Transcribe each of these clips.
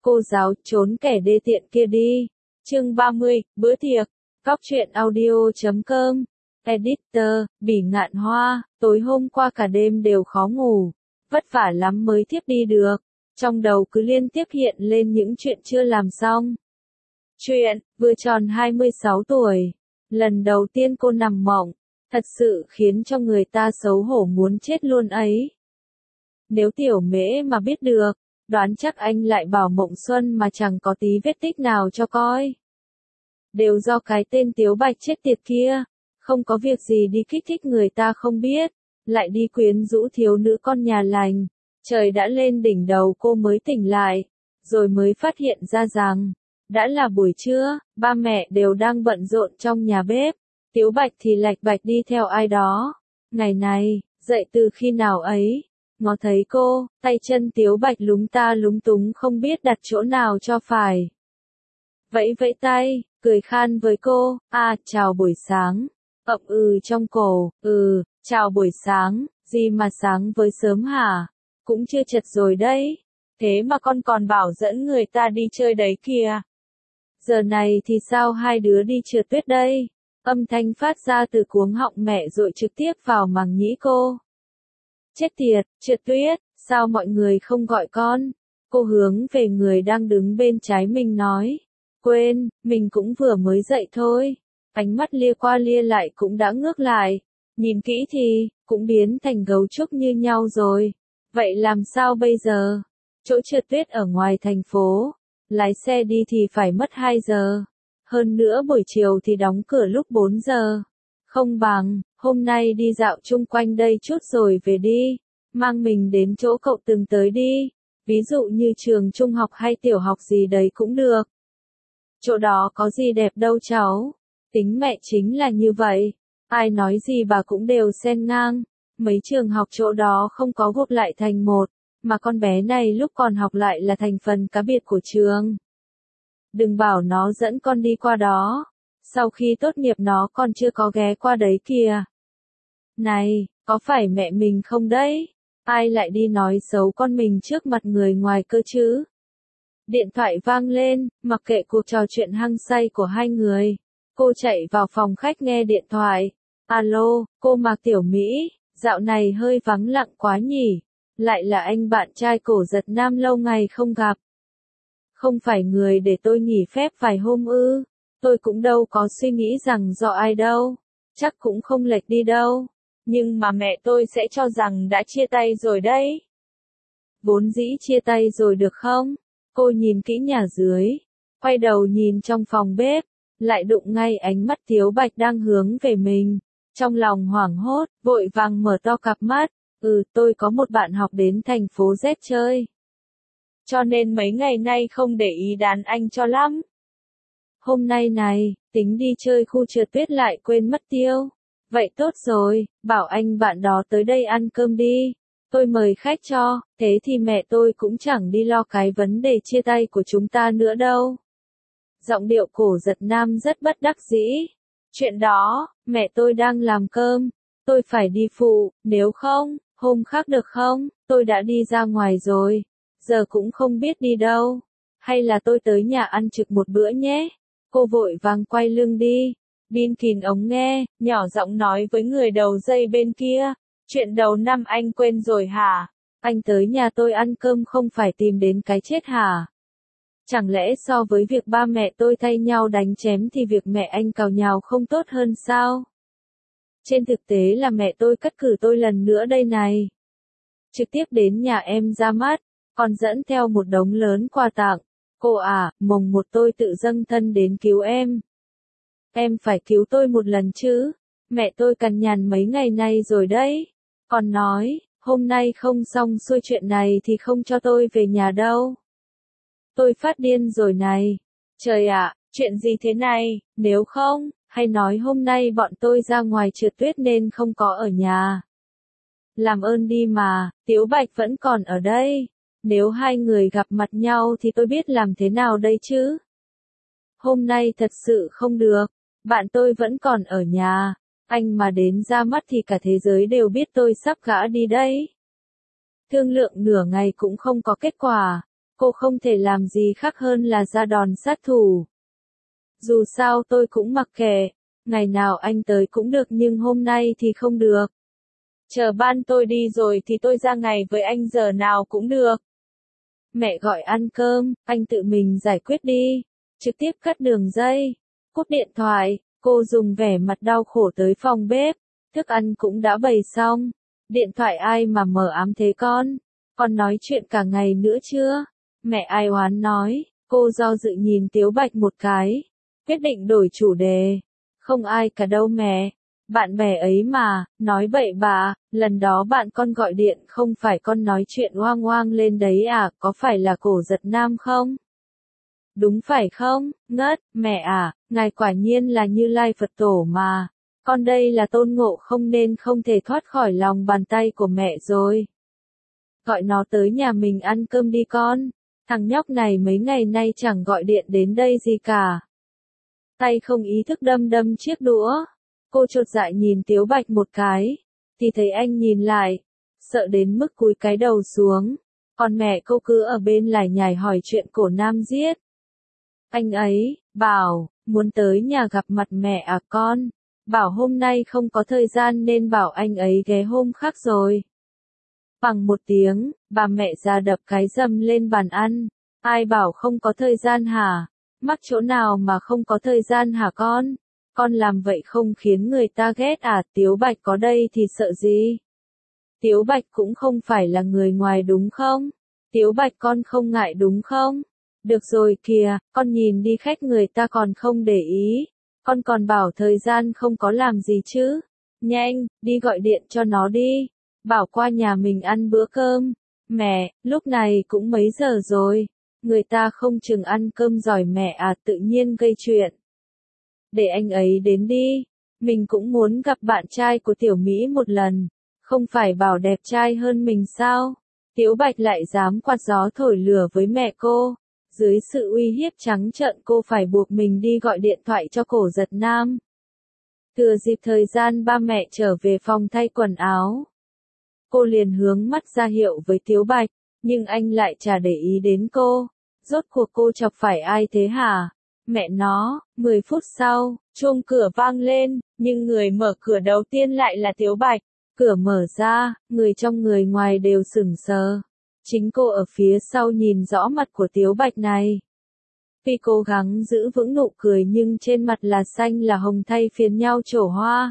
cô giáo trốn kẻ đê tiện kia đi. Chương 30, bữa tiệc. Góc truyện audio.com. Editor, Bỉ Ngạn Hoa, tối hôm qua cả đêm đều khó ngủ. Vất vả lắm mới thiếp đi được. Trong đầu cứ liên tiếp hiện lên những chuyện chưa làm xong. Chuyện, vừa tròn 26 tuổi. Lần đầu tiên cô nằm mộng. Thật sự khiến cho người ta xấu hổ muốn chết luôn ấy. Nếu Tiểu Mễ mà biết được, đoán chắc anh lại bảo mộng xuân mà chẳng có tí vết tích nào cho coi. Đều do cái tên Tiếu Bạch chết tiệt kia, không có việc gì đi kích thích người ta không biết, lại đi quyến rũ thiếu nữ con nhà lành. Trời đã lên đỉnh đầu cô mới tỉnh lại, rồi mới phát hiện ra rằng, đã là buổi trưa, ba mẹ đều đang bận rộn trong nhà bếp. Tiếu Bạch thì lạch bạch đi theo ai đó. Ngày này, dậy từ khi nào ấy, ngó thấy cô, tay chân Tiếu Bạch lúng ta lúng túng không biết đặt chỗ nào cho phải. Vẫy vẫy tay, cười khan với cô, chào buổi sáng. Ậm trong cổ, chào buổi sáng, gì mà sáng với sớm hả? Cũng chưa chật rồi đấy. Thế mà con còn bảo dẫn người ta đi chơi đấy kìa. Giờ này thì sao hai đứa đi trượt tuyết đây? Âm thanh phát ra từ cuống họng mẹ rồi trực tiếp vào màng nhĩ cô. Chết tiệt, trượt tuyết, sao mọi người không gọi con? Cô hướng về người đang đứng bên trái mình nói. Quên, mình cũng vừa mới dậy thôi. Ánh mắt lia qua lia lại cũng đã ngước lại. Nhìn kỹ thì, cũng biến thành gấu trúc như nhau rồi. Vậy làm sao bây giờ? Chỗ trượt tuyết ở ngoài thành phố. Lái xe đi thì phải mất 2 giờ. Hơn nữa buổi chiều thì đóng cửa lúc 4 giờ. Không bằng, hôm nay đi dạo chung quanh đây chút rồi về đi. Mang mình đến chỗ cậu từng tới đi. Ví dụ như trường trung học hay tiểu học gì đấy cũng được. Chỗ đó có gì đẹp đâu cháu. Tính mẹ chính là như vậy. Ai nói gì bà cũng đều xen ngang. Mấy trường học chỗ đó không có gộp lại thành một. Mà con bé này lúc còn học lại là thành phần cá biệt của trường. Đừng bảo nó dẫn con đi qua đó. Sau khi tốt nghiệp nó còn chưa có ghé qua đấy kìa. Này, có phải mẹ mình không đấy? Ai lại đi nói xấu con mình trước mặt người ngoài cơ chứ? Điện thoại vang lên, mặc kệ cuộc trò chuyện hăng say của hai người. Cô chạy vào phòng khách nghe điện thoại. Alo, cô Mạc Tiểu Mỹ, dạo này hơi vắng lặng quá nhỉ? Lại là anh bạn trai Cổ Giật Nam lâu ngày không gặp. Không phải người để tôi nghỉ phép vài hôm ư? Tôi cũng đâu có suy nghĩ rằng do ai đâu. Chắc cũng không lệch đi đâu. Nhưng mà mẹ tôi sẽ cho rằng đã chia tay rồi đấy. Vốn dĩ chia tay rồi được không? Cô nhìn kỹ nhà dưới. Quay đầu nhìn trong phòng bếp. Lại đụng ngay ánh mắt Tiếu Bạch đang hướng về mình. Trong lòng hoảng hốt, vội vàng mở to cặp mắt. Tôi có một bạn học đến thành phố Z chơi. Cho nên mấy ngày nay không để ý đàn anh cho lắm. Hôm nay này, tính đi chơi khu trượt tuyết lại quên mất tiêu. Vậy tốt rồi, bảo anh bạn đó tới đây ăn cơm đi. Tôi mời khách cho, thế thì mẹ tôi cũng chẳng đi lo cái vấn đề chia tay của chúng ta nữa đâu. Giọng điệu Cổ Giật Nam rất bất đắc dĩ. Chuyện đó, mẹ tôi đang làm cơm. Tôi phải đi phụ, nếu không, hôm khác được không? Tôi đã đi ra ngoài rồi. Giờ cũng không biết đi đâu. Hay là tôi tới nhà ăn trực một bữa nhé. Cô vội vàng quay lưng đi. Bin kín ống nghe, nhỏ giọng nói với người đầu dây bên kia. Chuyện đầu năm anh quên rồi hả? Anh tới nhà tôi ăn cơm không phải tìm đến cái chết hả? Chẳng lẽ so với việc ba mẹ tôi thay nhau đánh chém thì việc mẹ anh cào nhào không tốt hơn sao? Trên thực tế là mẹ tôi cất cử tôi lần nữa đây này. Trực tiếp đến nhà em ra mắt, còn dẫn theo một đống lớn quà tặng. Cô mồng một tôi tự dâng thân đến cứu em. Em phải cứu tôi một lần chứ. Mẹ tôi cằn nhằn mấy ngày nay rồi đấy. Còn nói, hôm nay không xong xuôi chuyện này thì không cho tôi về nhà đâu. Tôi phát điên rồi này. Trời ạ, chuyện gì thế này, nếu không, hay nói hôm nay bọn tôi ra ngoài trượt tuyết nên không có ở nhà. Làm ơn đi mà, Tiếu Bạch vẫn còn ở đây. Nếu hai người gặp mặt nhau thì tôi biết làm thế nào đây chứ. Hôm nay thật sự không được, bạn tôi vẫn còn ở nhà. Anh mà đến ra mắt thì cả thế giới đều biết tôi sắp gã đi đấy. Thương lượng nửa ngày cũng không có kết quả. cô không thể làm gì khác hơn là ra đòn sát thủ. Dù sao tôi cũng mặc kệ, ngày nào anh tới cũng được nhưng hôm nay thì không được. Chờ ban tôi đi rồi thì tôi ra ngày với anh giờ nào cũng được. Mẹ gọi ăn cơm, anh tự mình giải quyết đi. Trực tiếp cắt đường dây. Cúp điện thoại, cô dùng vẻ mặt đau khổ tới phòng bếp. Thức ăn cũng đã bày xong. Điện thoại ai mà mờ ám thế con? Con nói chuyện cả ngày nữa chưa? Mẹ ai oán nói. Cô do dự nhìn Tiếu Bạch một cái. Quyết định đổi chủ đề. Không ai cả đâu mẹ. Bạn bè ấy mà, nói bậy bà, lần đó bạn con gọi điện không phải con nói chuyện oang oang lên đấy à, có phải là Cổ Giật Nam không? Đúng phải không, ngất, mẹ à, ngài quả nhiên là Như Lai Phật Tổ mà. Con đây là Tôn Ngộ Không nên không thể thoát khỏi lòng bàn tay của mẹ rồi. Gọi nó tới nhà mình ăn cơm đi con. Thằng nhóc này mấy ngày nay chẳng gọi điện đến đây gì cả. Tay không ý thức đâm đâm chiếc đũa. Cô chột dạ nhìn Tiếu Bạch một cái, thì thấy anh nhìn lại, sợ đến mức cúi cái đầu xuống. Còn mẹ cô cứ ở bên lải nhải hỏi chuyện Cổ Nam giết. Anh ấy, bảo, muốn tới nhà gặp mặt mẹ à con, bảo hôm nay không có thời gian nên bảo anh ấy ghé hôm khác rồi. Bằng một tiếng, bà mẹ già đập cái dầm lên bàn ăn, ai bảo không có thời gian hả? Mắc chỗ nào mà không có thời gian hả con? Con làm vậy không khiến người ta ghét à? Tiếu Bạch có đây thì sợ gì? Tiếu Bạch cũng không phải là người ngoài đúng không? Tiếu Bạch con không ngại đúng không? Được rồi kìa, con nhìn đi khách người ta còn không để ý. Con còn bảo thời gian không có làm gì chứ? Nhanh, đi gọi điện cho nó đi. Bảo qua nhà mình ăn bữa cơm. Mẹ, lúc này cũng mấy giờ rồi? Người ta không chừng ăn cơm giỏi mẹ à, tự nhiên gây chuyện. Để anh ấy đến đi. Mình cũng muốn gặp bạn trai của Tiểu Mỹ một lần. Không phải bảo đẹp trai hơn mình sao? Tiếu Bạch lại dám quạt gió thổi lửa với mẹ cô. Dưới sự uy hiếp trắng trợn cô phải buộc mình đi gọi điện thoại cho Cổ Giật Nam. Thừa dịp thời gian ba mẹ trở về phòng thay quần áo. Cô liền hướng mắt ra hiệu với Tiếu Bạch, nhưng anh lại chả để ý đến cô. Rốt cuộc cô chọc phải ai thế hả? Mẹ nó, 10 phút sau, chuông cửa vang lên, nhưng người mở cửa đầu tiên lại là Tiếu Bạch. Cửa mở ra, người trong người ngoài đều sững sờ. Chính cô ở phía sau nhìn rõ mặt của Tiếu Bạch này. Tuy cố gắng giữ vững nụ cười nhưng trên mặt là xanh là hồng thay phiền nhau trổ hoa.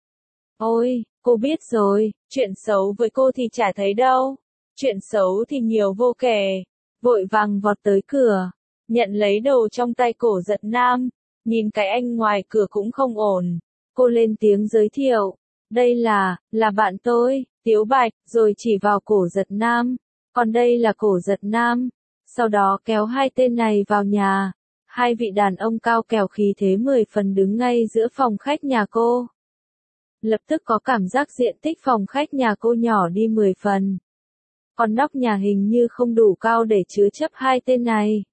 Ôi, cô biết rồi, chuyện xấu với cô thì chả thấy đâu. Chuyện xấu thì nhiều vô kể. Vội vàng vọt tới cửa, nhận lấy đồ trong tay Cổ Giật Nam, nhìn cái anh ngoài cửa cũng không ổn. Cô lên tiếng giới thiệu, đây là bạn tôi, Tiếu Bạch, rồi chỉ vào Cổ Giật Nam, còn đây là Cổ Giật Nam. Sau đó kéo hai tên này vào nhà, hai vị đàn ông cao kèo khí thế 10 phần đứng ngay giữa phòng khách nhà cô. Lập tức có cảm giác diện tích phòng khách nhà cô nhỏ đi 10 phần. Còn nóc nhà hình như không đủ cao để chứa chấp hai tên này.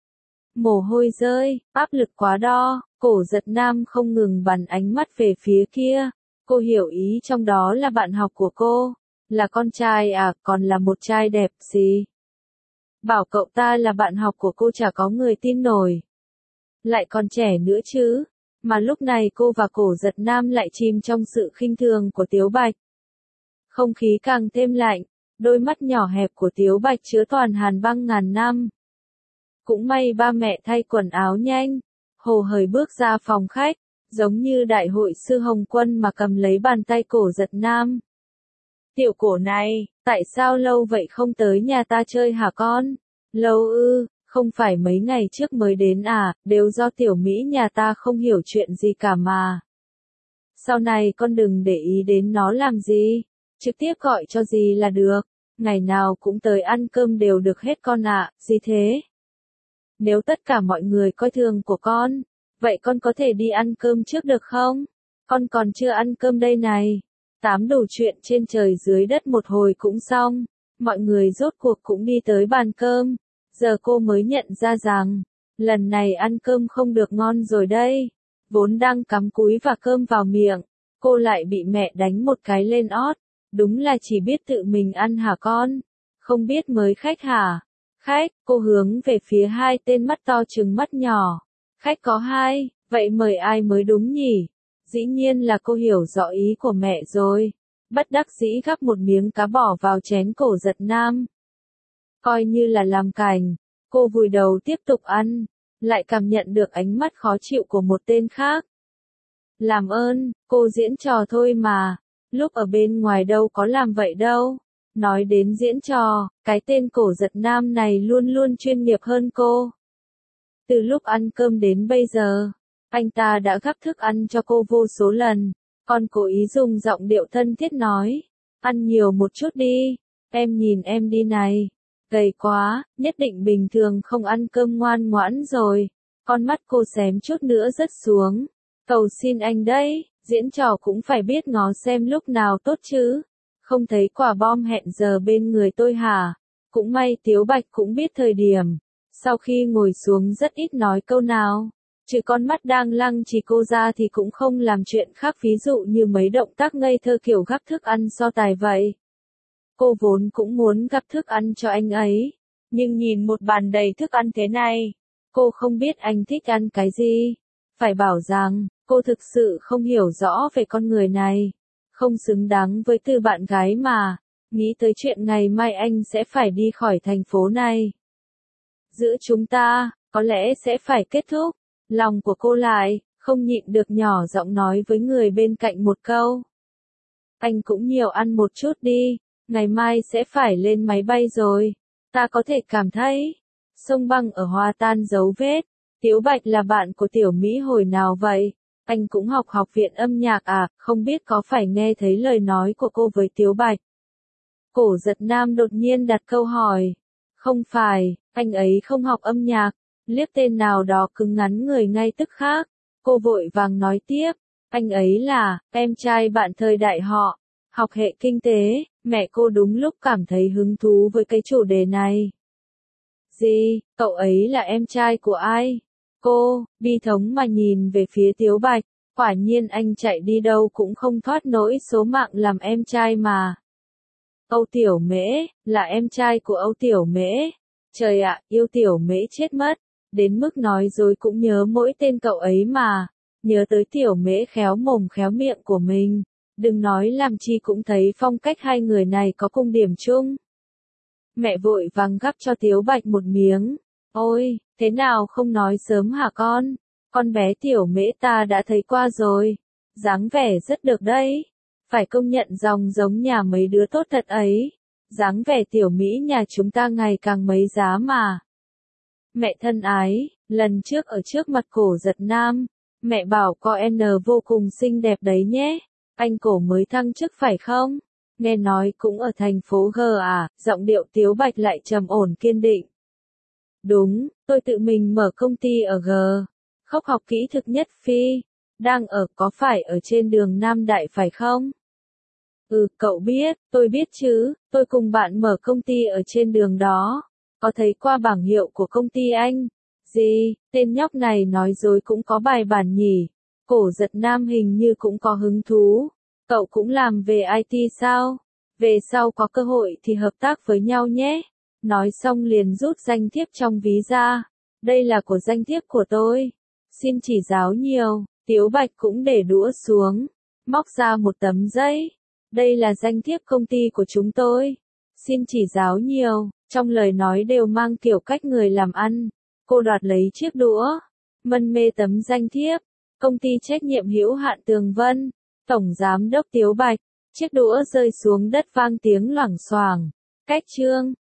Mồ hôi rơi, áp lực quá đo, Cổ Giật Nam không ngừng bắn ánh mắt về phía kia. Cô hiểu ý trong đó là bạn học của cô. Là con trai à, còn là một trai đẹp gì? Bảo cậu ta là bạn học của cô chả có người tin nổi. Lại còn trẻ nữa chứ. Mà lúc này cô và Cổ Giật Nam lại chìm trong sự khinh thường của Tiếu Bạch. Không khí càng thêm lạnh. Đôi mắt nhỏ hẹp của Tiếu Bạch chứa toàn hàn băng ngàn năm. Cũng may ba mẹ thay quần áo nhanh. Hồ hởi bước ra phòng khách, giống như đại hội sư Hồng Quân mà cầm lấy bàn tay Cổ Giật Nam. Tiểu Cổ này, tại sao lâu vậy không tới nhà ta chơi hả con? Lâu ư, không phải mấy ngày trước mới đến à, đều do Tiểu Mỹ nhà ta không hiểu chuyện gì cả mà. Sau này con đừng để ý đến nó làm gì, trực tiếp gọi cho dì là được, ngày nào cũng tới ăn cơm đều được hết con ạ, gì thế? Nếu tất cả mọi người coi thường của con, vậy con có thể đi ăn cơm trước được không? Con còn chưa ăn cơm đây này. Tám đủ chuyện trên trời dưới đất một hồi cũng xong, mọi người rốt cuộc cũng đi tới bàn cơm. Giờ cô mới nhận ra rằng, lần này ăn cơm không được ngon rồi đây. Vốn đang cắm cúi và cơm vào miệng, cô lại bị mẹ đánh một cái lên ót. Đúng là chỉ biết tự mình ăn hả con? Không biết mới khách hả? Khách, cô hướng về phía hai tên mắt to trừng mắt nhỏ. Khách có hai, vậy mời ai mới đúng nhỉ? Dĩ nhiên là cô hiểu rõ ý của mẹ rồi. Bất đắc dĩ gắp một miếng cá bỏ vào chén Cổ Giật Nam. Coi như là làm cành, cô vùi đầu tiếp tục ăn, lại cảm nhận được ánh mắt khó chịu của một tên khác. Làm ơn, cô diễn trò thôi mà, lúc ở bên ngoài đâu có làm vậy đâu. Nói đến diễn trò, cái tên Cổ Giật Nam này luôn luôn chuyên nghiệp hơn cô. Từ lúc ăn cơm đến bây giờ, anh ta đã gắp thức ăn cho cô vô số lần, còn cố ý dùng giọng điệu thân thiết nói, ăn nhiều một chút đi, em nhìn em đi này, gầy quá, nhất định bình thường không ăn cơm ngoan ngoãn rồi, con mắt cô xém chút nữa rớt xuống, cầu xin anh đấy, diễn trò cũng phải biết ngó xem lúc nào tốt chứ, không thấy quả bom hẹn giờ bên người tôi hả, cũng may Tiếu Bạch cũng biết thời điểm. Sau khi ngồi xuống rất ít nói câu nào, trừ con mắt đang lăng trì cô ra thì cũng không làm chuyện khác, ví dụ như mấy động tác ngây thơ kiểu gắp thức ăn so tài vậy. Cô vốn cũng muốn gắp thức ăn cho anh ấy, nhưng nhìn một bàn đầy thức ăn thế này, cô không biết anh thích ăn cái gì. Phải bảo rằng, cô thực sự không hiểu rõ về con người này, không xứng đáng với từ bạn gái mà, nghĩ tới chuyện ngày mai anh sẽ phải đi khỏi thành phố này. Giữa chúng ta, có lẽ sẽ phải kết thúc. Lòng của cô lại, không nhịn được nhỏ giọng nói với người bên cạnh một câu. Anh cũng nhiều ăn một chút đi, ngày mai sẽ phải lên máy bay rồi. Ta có thể cảm thấy, sông băng ở Hoa tan dấu vết. Tiếu Bạch là bạn của Tiểu Mỹ hồi nào vậy? Anh cũng học học viện âm nhạc à, không biết có phải nghe thấy lời nói của cô với Tiếu Bạch. Cổ Giật Nam đột nhiên đặt câu hỏi. Không phải, anh ấy không học âm nhạc, liếc tên nào đó cứng ngắn người ngay tức khác. Cô vội vàng nói tiếp, anh ấy là, em trai bạn thời đại họ, học hệ kinh tế, mẹ cô đúng lúc cảm thấy hứng thú với cái chủ đề này. Gì, cậu ấy là em trai của ai? Cô, bi thống mà nhìn về phía Tiếu Bạch, quả nhiên anh chạy đi đâu cũng không thoát nổi số mạng làm em trai mà. Âu Tiểu Mễ, là em trai của Âu Tiểu Mễ. Trời ạ, yêu Tiểu Mễ chết mất, đến mức nói dối cũng nhớ mỗi tên cậu ấy mà, nhớ tới Tiểu Mễ khéo mồm khéo miệng của mình, đừng nói làm chi cũng thấy phong cách hai người này có cùng điểm chung. Mẹ vội vàng gắp cho Tiếu Bạch một miếng, ôi, thế nào không nói sớm hả con bé Tiểu Mễ ta đã thấy qua rồi, dáng vẻ rất được đấy. Phải công nhận dòng giống nhà mấy đứa tốt thật ấy. Dáng vẻ Tiểu Mỹ nhà chúng ta ngày càng mấy giá mà. Mẹ thân ái, lần trước ở trước mặt Cổ Giật Nam, mẹ bảo có N vô cùng xinh đẹp đấy nhé. Anh Cổ mới thăng chức phải không? Nghe nói cũng ở thành phố G à, giọng điệu Tiếu Bạch lại trầm ổn kiên định. Đúng, tôi tự mình mở công ty ở G. Khóc học kỹ thực nhất phi. Đang ở có phải ở trên đường Nam Đại phải không? Ừ, cậu biết, tôi biết chứ, tôi cùng bạn mở công ty ở trên đường đó. Có thấy qua bảng hiệu của công ty anh? Gì, tên nhóc này nói dối cũng có bài bản nhỉ? Cổ Giật Nam hình như cũng có hứng thú. Cậu cũng làm về IT sao? Về sau có cơ hội thì hợp tác với nhau nhé. Nói xong liền rút danh thiếp trong ví ra. Đây là của danh thiếp của tôi. Xin chỉ giáo nhiều. Tiếu Bạch cũng để đũa xuống, móc ra một tấm giấy. Đây là danh thiếp công ty của chúng tôi. Xin chỉ giáo nhiều, trong lời nói đều mang kiểu cách người làm ăn. Cô đoạt lấy chiếc đũa, mân mê tấm danh thiếp. Công ty trách nhiệm hữu hạn Tường Vân, Tổng Giám đốc Tiếu Bạch. Chiếc đũa rơi xuống đất vang tiếng loảng xoảng. Cách chương.